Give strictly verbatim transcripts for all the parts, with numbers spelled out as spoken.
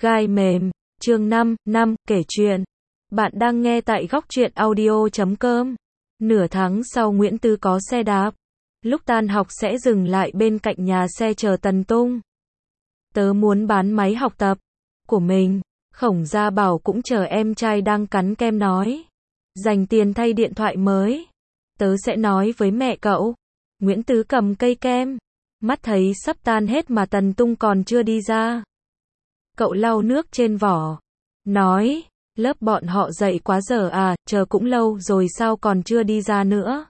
Gai mềm, chương năm, năm, kể chuyện. Bạn đang nghe tại góc truyện audio chấm com. Nửa tháng sau Nguyễn Tứ có xe đạp. Lúc tan học sẽ dừng lại bên cạnh nhà xe chờ Tần Tung. Tớ muốn bán máy học tập của mình. Khổng Gia Bảo cũng chờ em trai đang cắn kem nói. Dành tiền thay điện thoại mới. Tớ sẽ nói với mẹ cậu. Nguyễn Tứ cầm cây kem. Mắt thấy sắp tan hết mà Tần Tung còn chưa đi ra. Cậu lau nước trên vỏ. Nói, lớp bọn họ dậy quá giờ à, chờ cũng lâu rồi sao còn chưa đi ra nữa.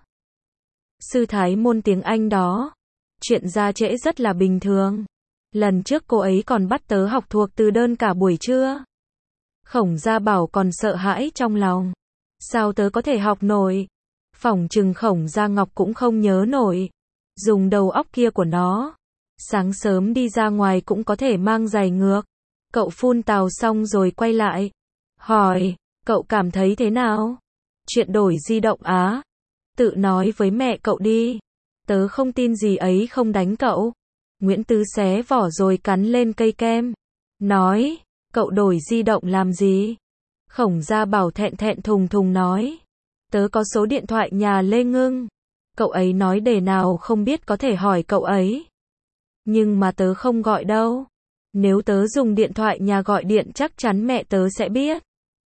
Sư thái môn tiếng Anh đó. Chuyện ra trễ rất là bình thường. Lần trước cô ấy còn bắt tớ học thuộc từ đơn cả buổi trưa. Khổng Gia Bảo còn sợ hãi trong lòng. Sao tớ có thể học nổi? Phỏng chừng Khổng Gia Ngọc cũng không nhớ nổi. Dùng đầu óc kia của nó. Sáng sớm đi ra ngoài cũng có thể mang giày ngược. Cậu phun tào xong rồi quay lại. Hỏi, cậu cảm thấy thế nào? Chuyện đổi di động á? Tự nói với mẹ cậu đi. Tớ không tin gì ấy không đánh cậu. Nguyễn Tứ xé vỏ rồi cắn lên cây kem. Nói, cậu đổi di động làm gì? Khổng Gia Bảo thẹn thẹn thùng thùng nói. Tớ có số điện thoại nhà Lê Ngưng. Cậu ấy nói đề nào không biết có thể hỏi cậu ấy. Nhưng mà tớ không gọi đâu. Nếu tớ dùng điện thoại nhà gọi điện chắc chắn mẹ tớ sẽ biết.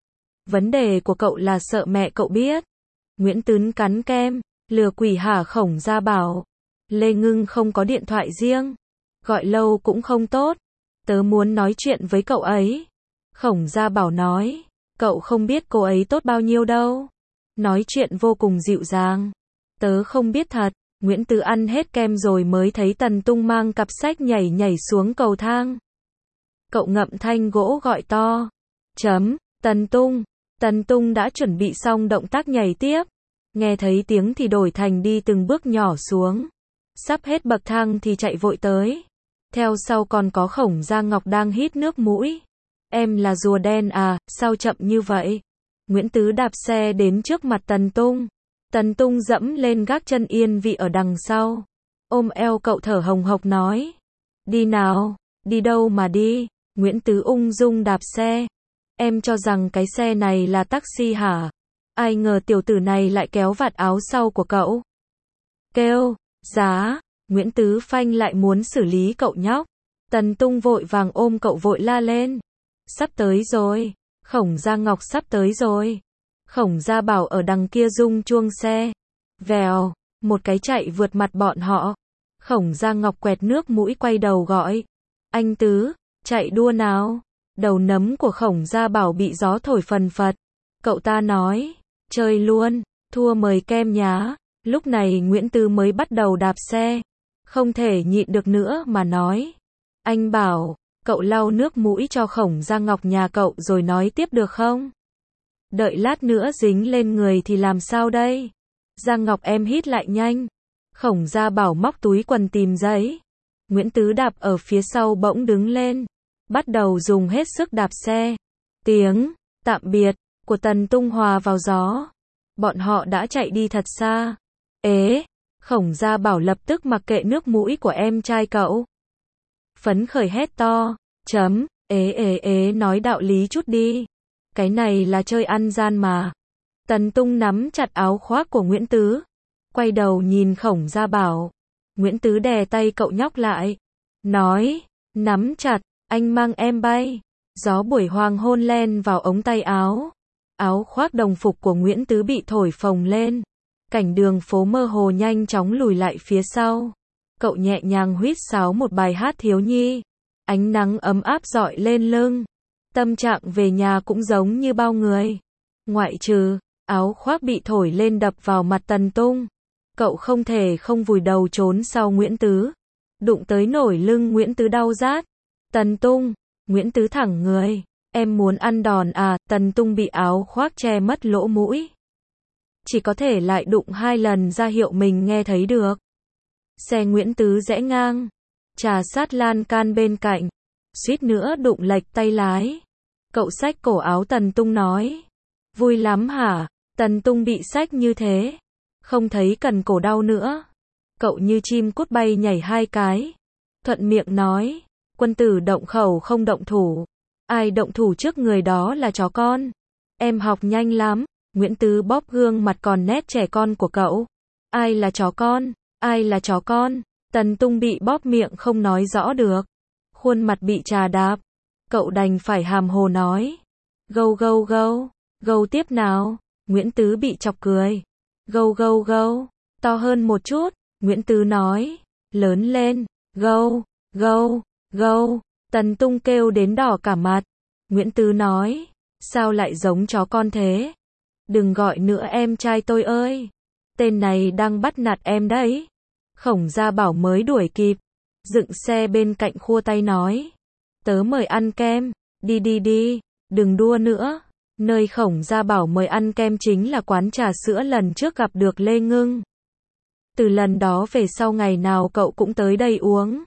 Vấn đề của cậu là sợ mẹ cậu biết. Nguyễn Tứ cắn kem, lừa quỷ hả? Khổng Gia Bảo. Lê Ngưng không có điện thoại riêng. Gọi lâu cũng không tốt. Tớ muốn nói chuyện với cậu ấy. Khổng Gia Bảo nói. Cậu không biết cô ấy tốt bao nhiêu đâu. Nói chuyện vô cùng dịu dàng. Tớ không biết thật. Nguyễn Tứ ăn hết kem rồi mới thấy Tần Tung mang cặp sách nhảy nhảy xuống cầu thang. Cậu ngậm thanh gỗ gọi to. Chấm, Tần Tung. Tần Tung đã chuẩn bị xong động tác nhảy tiếp. Nghe thấy tiếng thì đổi thành đi từng bước nhỏ xuống. Sắp hết bậc thang thì chạy vội tới. Theo sau còn có Khổng Gia Ngọc đang hít nước mũi. Em là rùa đen à, sao chậm như vậy? Nguyễn Tứ đạp xe đến trước mặt Tần Tung. Tần Tung dẫm lên gác chân yên vị ở đằng sau. Ôm eo cậu thở hồng hộc nói. Đi nào, đi đâu mà đi? Nguyễn Tứ ung dung đạp xe. Em cho rằng cái xe này là taxi hả? Ai ngờ tiểu tử này lại kéo vạt áo sau của cậu. Kêu, giá. Nguyễn Tứ phanh lại muốn xử lý cậu nhóc. Tần Tung vội vàng ôm cậu vội la lên. Sắp tới rồi. Khổng Gia Ngọc sắp tới rồi. Khổng Gia Bảo ở đằng kia rung chuông xe. Vèo, một cái chạy vượt mặt bọn họ. Khổng Gia Ngọc quẹt nước mũi quay đầu gọi. Anh Tứ, chạy đua nào. Đầu nấm của Khổng Gia Bảo bị gió thổi phần phật. Cậu ta nói, chơi luôn, thua mời kem nhá. Lúc này Nguyễn Tứ mới bắt đầu đạp xe. Không thể nhịn được nữa mà nói. Anh Bảo, cậu lau nước mũi cho Khổng Gia Ngọc nhà cậu rồi nói tiếp được không? Đợi lát nữa dính lên người thì làm sao đây? Gia Ngọc em hít lại nhanh. Khổng Gia Bảo móc túi quần tìm giấy. Nguyễn Tứ đạp ở phía sau bỗng đứng lên. Bắt đầu dùng hết sức đạp xe. Tiếng tạm biệt của Tần Tung hòa vào gió. Bọn họ đã chạy đi thật xa. Ế, Khổng Gia Bảo lập tức mặc kệ nước mũi của em trai cậu. Phấn khởi hét to. Chấm, ế ế ế nói đạo lý chút đi. Cái này là chơi ăn gian mà. Tần Tung nắm chặt áo khoác của Nguyễn Tứ. Quay đầu nhìn Khổng Gia Bảo. Nguyễn Tứ đè tay cậu nhóc lại. Nói, nắm chặt, anh mang em bay. Gió buổi hoàng hôn len vào ống tay áo. Áo khoác đồng phục của Nguyễn Tứ bị thổi phồng lên. Cảnh đường phố mơ hồ nhanh chóng lùi lại phía sau. Cậu nhẹ nhàng huýt sáo một bài hát thiếu nhi. Ánh nắng ấm áp rọi lên lưng. Tâm trạng về nhà cũng giống như bao người. Ngoại trừ, áo khoác bị thổi lên đập vào mặt Tần Tung. Cậu không thể không vùi đầu trốn sau Nguyễn Tứ. Đụng tới nổi lưng Nguyễn Tứ đau rát. Tần Tung, Nguyễn Tứ thẳng người. Em muốn ăn đòn à? Tần Tung bị áo khoác che mất lỗ mũi. Chỉ có thể lại đụng hai lần ra hiệu mình nghe thấy được. Xe Nguyễn Tứ rẽ ngang. Trà sát lan can bên cạnh. Suýt nữa đụng lệch tay lái. Cậu xách cổ áo Tần Tung nói. Vui lắm hả? Tần Tung bị xách như thế. Không thấy cần cổ đau nữa. Cậu như chim cút bay nhảy hai cái. Thuận miệng nói. Quân tử động khẩu không động thủ. Ai động thủ trước người đó là chó con. Em học nhanh lắm. Nguyễn Tứ bóp gương mặt còn nét trẻ con của cậu. Ai là chó con? Ai là chó con? Tần Tung bị bóp miệng không nói rõ được. Khuôn mặt bị trà đạp. Cậu đành phải hàm hồ nói. Gâu gâu gâu. Gâu tiếp nào. Nguyễn Tứ bị chọc cười. Gâu gâu gâu. To hơn một chút. Nguyễn Tứ nói. Lớn lên. Gâu. Gâu. Gâu. Tần Tung kêu đến đỏ cả mặt. Nguyễn Tứ nói. Sao lại giống chó con thế? Đừng gọi nữa em trai tôi ơi. Tên này đang bắt nạt em đấy. Khổng Gia Bảo mới đuổi kịp. Dựng xe bên cạnh khua tay nói. Tớ mời ăn kem. Đi đi đi. Đừng đua nữa. Nơi Khổng Gia Bảo mời ăn kem chính là quán trà sữa lần trước gặp được Lê Ngưng. Từ lần đó về sau ngày nào cậu cũng tới đây uống.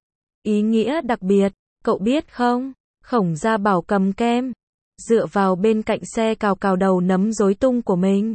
Ý nghĩa đặc biệt, cậu biết không? Khổng Gia Bảo cầm kem, dựa vào bên cạnh xe cào cào đầu nấm rối tung của mình.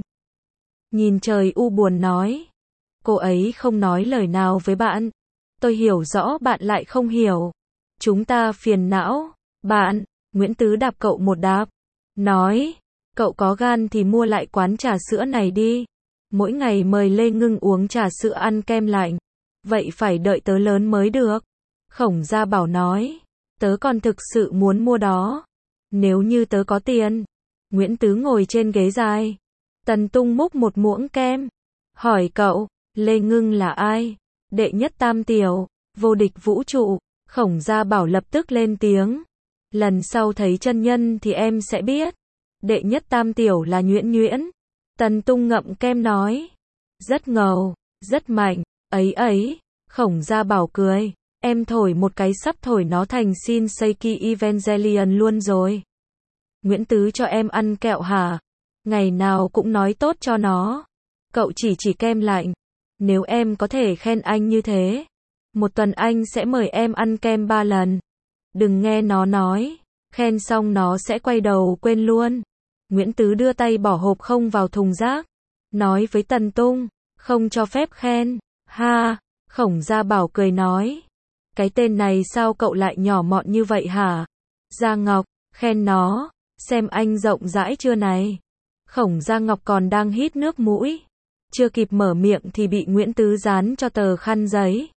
Nhìn trời u buồn nói. Cô ấy không nói lời nào với bạn. Tôi hiểu rõ bạn lại không hiểu. Chúng ta phiền não. Bạn, Nguyễn Tứ đạp cậu một đạp. Nói, cậu có gan thì mua lại quán trà sữa này đi. Mỗi ngày mời Lê Ngưng uống trà sữa ăn kem lạnh. Vậy phải đợi tớ lớn mới được. Khổng Gia Bảo nói, tớ còn thực sự muốn mua đó. Nếu như tớ có tiền. Nguyễn Tứ ngồi trên ghế dài. Tần Tung múc một muỗng kem. Hỏi cậu, Lê Ngưng là ai? Đệ nhất tam tiểu, vô địch vũ trụ. Khổng Gia Bảo lập tức lên tiếng. Lần sau thấy chân nhân thì em sẽ biết. Đệ nhất tam tiểu là Nhuyễn Nhuyễn. Tần Tung ngậm kem nói. Rất ngầu, rất mạnh, ấy ấy. Khổng Gia Bảo cười. Em thổi một cái sắp thổi nó thành Shinseiki Evangelion luôn rồi. Nguyễn Tứ cho em ăn kẹo hả? Ngày nào cũng nói tốt cho nó. Cậu chỉ chỉ kem lạnh. Nếu em có thể khen anh như thế, một tuần anh sẽ mời em ăn kem ba lần. Đừng nghe nó nói. Khen xong nó sẽ quay đầu quên luôn. Nguyễn Tứ đưa tay bỏ hộp không vào thùng rác. Nói với Tần Tung. Không cho phép khen. Ha. Khổng Gia Bảo cười nói. Cái tên này sao cậu lại nhỏ mọn như vậy hả? Gia Ngọc, khen nó. Xem anh rộng rãi chưa này. Khổng Gia Ngọc còn đang hít nước mũi. Chưa kịp mở miệng thì bị Nguyễn Tứ dán cho tờ khăn giấy.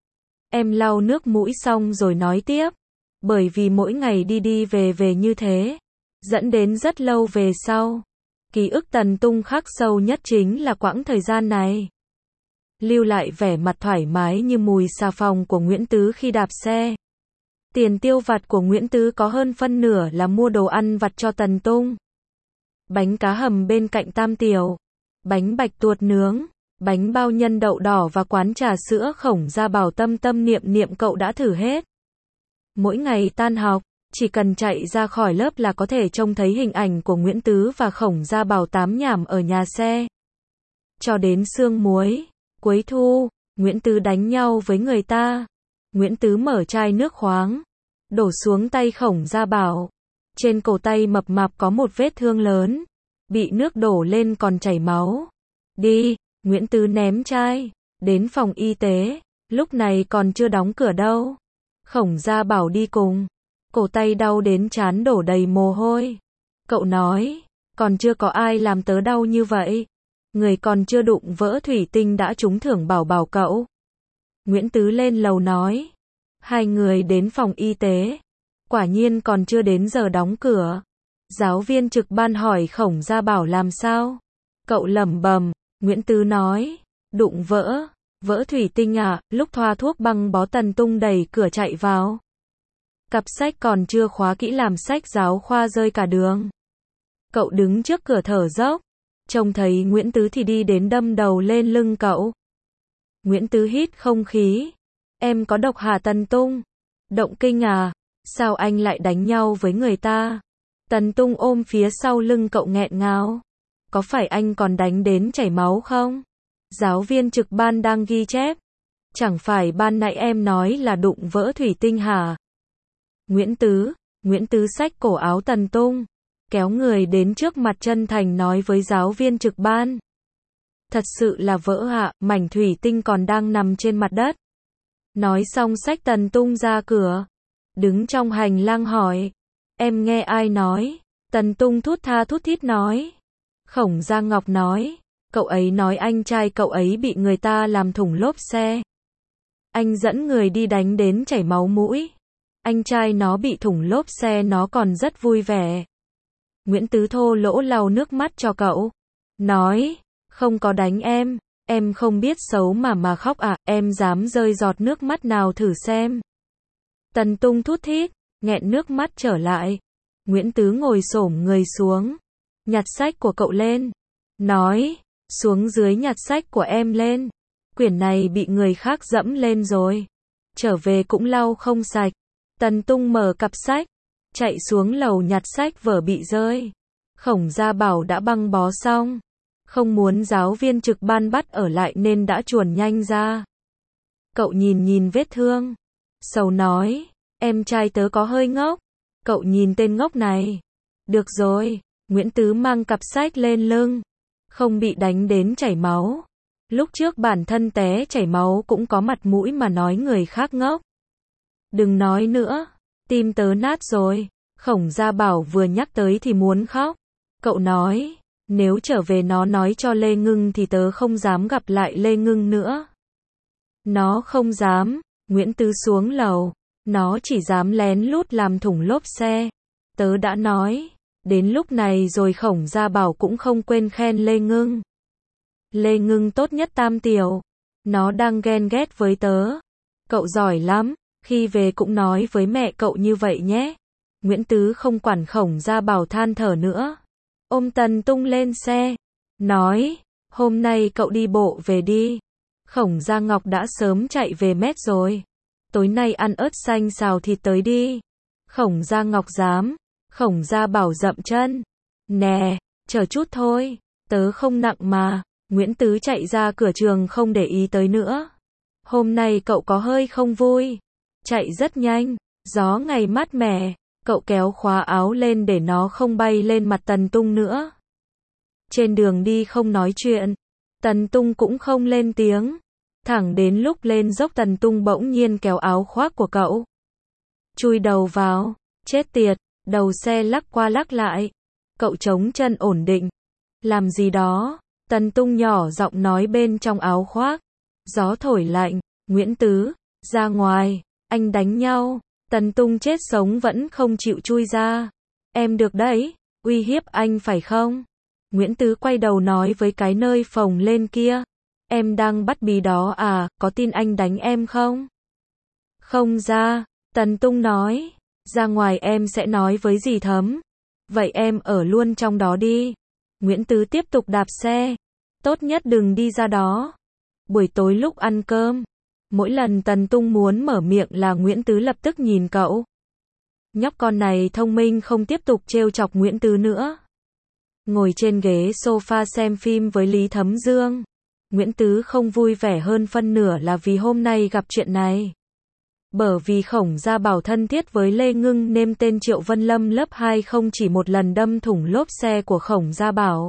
Em lau nước mũi xong rồi nói tiếp. Bởi vì mỗi ngày đi đi về về như thế, dẫn đến rất lâu về sau. Ký ức Tần Tung khắc sâu nhất chính là quãng thời gian này. Lưu lại vẻ mặt thoải mái như mùi xà phòng của Nguyễn Tứ khi đạp xe. Tiền tiêu vặt của Nguyễn Tứ có hơn phân nửa là mua đồ ăn vặt cho Tần Tung. Bánh cá hầm bên cạnh tam tiểu, bánh bạch tuột nướng, bánh bao nhân đậu đỏ và quán trà sữa Khổng Gia Bảo tâm tâm niệm niệm cậu đã thử hết. Mỗi ngày tan học, chỉ cần chạy ra khỏi lớp là có thể trông thấy hình ảnh của Nguyễn Tứ và Khổng Gia Bảo tám nhảm ở nhà xe. Cho đến sương muối, cuối thu, Nguyễn Tứ đánh nhau với người ta. Nguyễn Tứ mở chai nước khoáng, đổ xuống tay Khổng Gia Bảo. Trên cổ tay mập mạp có một vết thương lớn, bị nước đổ lên còn chảy máu. Đi, Nguyễn Tứ ném chai, đến phòng y tế, lúc này còn chưa đóng cửa đâu. Khổng Gia Bảo đi cùng, cổ tay đau đến trán đổ đầy mồ hôi. Cậu nói, còn chưa có ai làm tớ đau như vậy. Người còn chưa đụng vỡ thủy tinh đã trúng thưởng bảo bảo cậu. Nguyễn Tứ lên lầu nói. Hai người đến phòng y tế. Quả nhiên còn chưa đến giờ đóng cửa. Giáo viên trực ban hỏi Khổng Gia Bảo làm sao. Cậu lẩm bẩm. Nguyễn Tứ nói. Đụng vỡ. Vỡ thủy tinh à? Lúc thoa thuốc băng bó Tần Tung đẩy cửa chạy vào. Cặp sách còn chưa khóa kỹ làm sách giáo khoa rơi cả đường. Cậu đứng trước cửa thở dốc. Trông thấy Nguyễn Tứ thì đi đến đâm đầu lên lưng cậu. Nguyễn Tứ hít không khí. Em có độc hả Tần Tung? Động kinh à? Sao anh lại đánh nhau với người ta? Tần Tung ôm phía sau lưng cậu nghẹn ngào. Có phải anh còn đánh đến chảy máu không? Giáo viên trực ban đang ghi chép. Chẳng phải ban nãy em nói là đụng vỡ thủy tinh hả? Nguyễn Tứ, Nguyễn Tứ xách cổ áo Tần Tung, kéo người đến trước mặt chân thành nói với giáo viên trực ban. Thật sự là vỡ ạ, mảnh thủy tinh còn đang nằm trên mặt đất. Nói xong xách Tần Tung ra cửa. Đứng trong hành lang hỏi. Em nghe ai nói? Tần Tung thút tha thút thít nói. Khổng Gia Ngọc nói. Cậu ấy nói anh trai cậu ấy bị người ta làm thủng lốp xe. Anh dẫn người đi đánh đến chảy máu mũi. Anh trai nó bị thủng lốp xe nó còn rất vui vẻ. Nguyễn Tứ thô lỗ lau nước mắt cho cậu. Nói, không có đánh em, em không biết xấu mà mà khóc à, em dám rơi giọt nước mắt nào thử xem. Tần Tung thút thít, nghẹn nước mắt trở lại. Nguyễn Tứ ngồi xổm người xuống, nhặt sách của cậu lên. Nói, xuống dưới nhặt sách của em lên. Quyển này bị người khác dẫm lên rồi. Trở về cũng lau không sạch. Tần Tung mở cặp sách, chạy xuống lầu nhặt sách vở bị rơi. Khổng Gia Bảo đã băng bó xong. Không muốn giáo viên trực ban bắt ở lại nên đã chuồn nhanh ra. Cậu nhìn nhìn vết thương. Sầu nói, em trai tớ có hơi ngốc. Cậu nhìn tên ngốc này. Được rồi, Nguyễn Tứ mang cặp sách lên lưng. Không bị đánh đến chảy máu. Lúc trước bản thân té chảy máu cũng có mặt mũi mà nói người khác ngốc. Đừng nói nữa, tim tớ nát rồi. Khổng Gia Bảo vừa nhắc tới thì muốn khóc. Cậu nói, nếu trở về nó nói cho Lê Ngưng thì tớ không dám gặp lại Lê Ngưng nữa. Nó không dám. Nguyễn Tứ xuống lầu. Nó chỉ dám lén lút làm thủng lốp xe. Tớ đã nói. Đến lúc này rồi Khổng Gia Bảo cũng không quên khen Lê Ngưng. Lê Ngưng tốt nhất Tam Tiểu. Nó đang ghen ghét với tớ. Cậu giỏi lắm. Khi về cũng nói với mẹ cậu như vậy nhé. Nguyễn Tứ không quản Khổng Gia Bảo than thở nữa. Ôm Tần Tung lên xe. Nói, hôm nay cậu đi bộ về đi. Khổng Gia Ngọc đã sớm chạy về mét rồi. Tối nay ăn ớt xanh xào thịt tới đi. Khổng Gia Ngọc dám. Khổng Gia Bảo dậm chân. Nè, chờ chút thôi. Tớ không nặng mà. Nguyễn Tứ chạy ra cửa trường không để ý tới nữa. Hôm nay cậu có hơi không vui. Chạy rất nhanh. Gió ngày mát mẻ. Cậu kéo khóa áo lên để nó không bay lên mặt Tần Tung nữa. Trên đường đi không nói chuyện. Tần Tung cũng không lên tiếng. Thẳng đến lúc lên dốc Tần Tung bỗng nhiên kéo áo khoác của cậu. Chui đầu vào. Chết tiệt. Đầu xe lắc qua lắc lại. Cậu chống chân ổn định. Làm gì đó. Tần Tung nhỏ giọng nói bên trong áo khoác. Gió thổi lạnh. Nguyễn Tứ. Ra ngoài. Anh đánh nhau. Tần Tung chết sống vẫn không chịu chui ra. Em được đấy. Uy hiếp anh phải không? Nguyễn Tứ quay đầu nói với cái nơi phồng lên kia. Em đang bắt bí đó à, có tin anh đánh em không? Không ra. Tần Tung nói. Ra ngoài em sẽ nói với dì Thấm. Vậy em ở luôn trong đó đi. Nguyễn Tứ tiếp tục đạp xe. Tốt nhất đừng đi ra đó. Buổi tối lúc ăn cơm. Mỗi lần Tần Tung muốn mở miệng là Nguyễn Tứ lập tức nhìn cậu. Nhóc con này thông minh không tiếp tục trêu chọc Nguyễn Tứ nữa. Ngồi trên ghế sofa xem phim với Lý Thấm Dương. Nguyễn Tứ không vui vẻ hơn phân nửa là vì hôm nay gặp chuyện này. Bởi vì Khổng Gia Bảo thân thiết với Lê Ngưng nên tên Triệu Vân Lâm lớp hai không chỉ một lần đâm thủng lốp xe của Khổng Gia Bảo.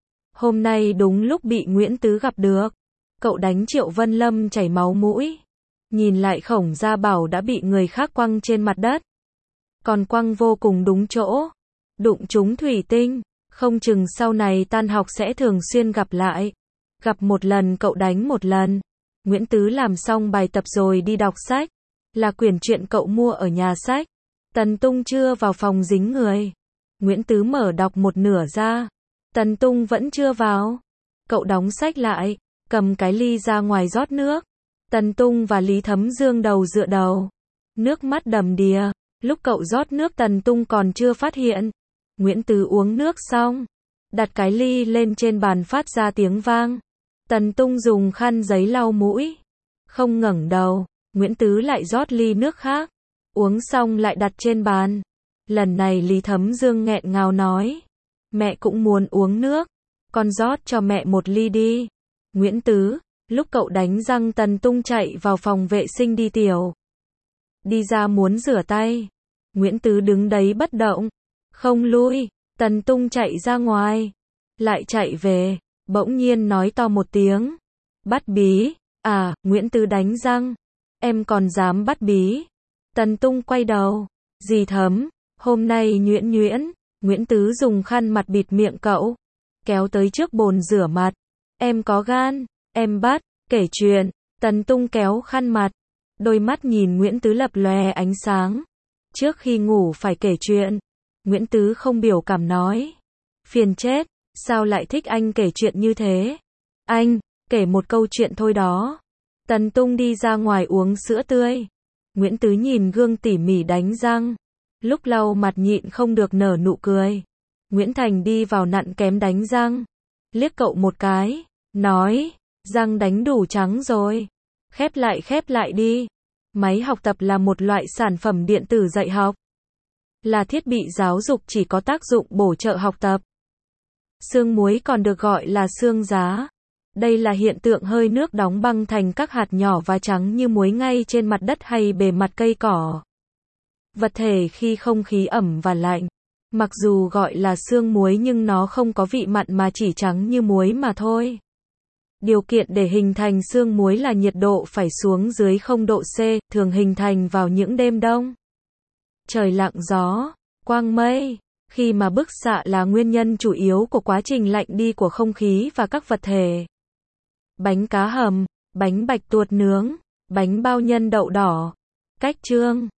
Hôm nay đúng lúc bị Nguyễn Tứ gặp được. Cậu đánh Triệu Vân Lâm chảy máu mũi. Nhìn lại Khổng Gia Bảo đã bị người khác quăng trên mặt đất. Còn quăng vô cùng đúng chỗ. Đụng trúng thủy tinh. Không chừng sau này tan học sẽ thường xuyên gặp lại. Gặp một lần cậu đánh một lần. Nguyễn Tứ làm xong bài tập rồi đi đọc sách. Là quyển truyện cậu mua ở nhà sách. Tần Tung chưa vào phòng dính người. Nguyễn Tứ mở đọc một nửa ra. Tần Tung vẫn chưa vào. Cậu đóng sách lại. Cầm cái ly ra ngoài rót nước. Tần Tung và Lý Thấm Dương đầu dựa đầu. Nước mắt đầm đìa. Lúc cậu rót nước Tần Tung còn chưa phát hiện. Nguyễn Tứ uống nước xong. Đặt cái ly lên trên bàn phát ra tiếng vang. Tần Tung dùng khăn giấy lau mũi. Không ngẩng đầu. Nguyễn Tứ lại rót ly nước khác. Uống xong lại đặt trên bàn. Lần này Lý Thấm Dương nghẹn ngào nói. Mẹ cũng muốn uống nước. Con rót cho mẹ một ly đi. Nguyễn Tứ, lúc cậu đánh răng Tần Tung chạy vào phòng vệ sinh đi tiểu. Đi ra muốn rửa tay. Nguyễn Tứ đứng đấy bất động. Không lui. Tần Tung chạy ra ngoài. Lại chạy về. Bỗng nhiên nói to một tiếng. Bắt bí. À, Nguyễn Tứ đánh răng. Em còn dám bắt bí. Tần Tung quay đầu. Dì Thấm. Hôm nay nhuyễn nhuyễn, Nguyễn Tứ dùng khăn mặt bịt miệng cậu, kéo tới trước bồn rửa mặt. Em có gan, em bắt, kể chuyện. Tần Tung kéo khăn mặt, đôi mắt nhìn Nguyễn Tứ lập lòe ánh sáng. Trước khi ngủ phải kể chuyện. Nguyễn Tứ không biểu cảm nói. Phiền chết, sao lại thích anh kể chuyện như thế? Anh, kể một câu chuyện thôi đó. Tần Tung đi ra ngoài uống sữa tươi. Nguyễn Tứ nhìn gương tỉ mỉ đánh răng. Lúc lau mặt nhịn không được nở nụ cười. Nguyễn Thành đi vào nặn kém đánh răng. Liếc cậu một cái, nói, răng đánh đủ trắng rồi. Khép lại khép lại đi. Máy học tập là một loại sản phẩm điện tử dạy học. Là thiết bị giáo dục chỉ có tác dụng bổ trợ học tập. Xương muối còn được gọi là xương giá. Đây là hiện tượng hơi nước đóng băng thành các hạt nhỏ và trắng như muối ngay trên mặt đất hay bề mặt cây cỏ. Vật thể khi không khí ẩm và lạnh. Mặc dù gọi là xương muối nhưng nó không có vị mặn mà chỉ trắng như muối mà thôi. Điều kiện để hình thành xương muối là nhiệt độ phải xuống dưới không độ C, thường hình thành vào những đêm đông. Trời lặng gió, quang mây. Khi mà bức xạ là nguyên nhân chủ yếu của quá trình lạnh đi của không khí và các vật thể. Bánh cá hầm, bánh bạch tuột nướng, bánh bao nhân đậu đỏ. Cách chương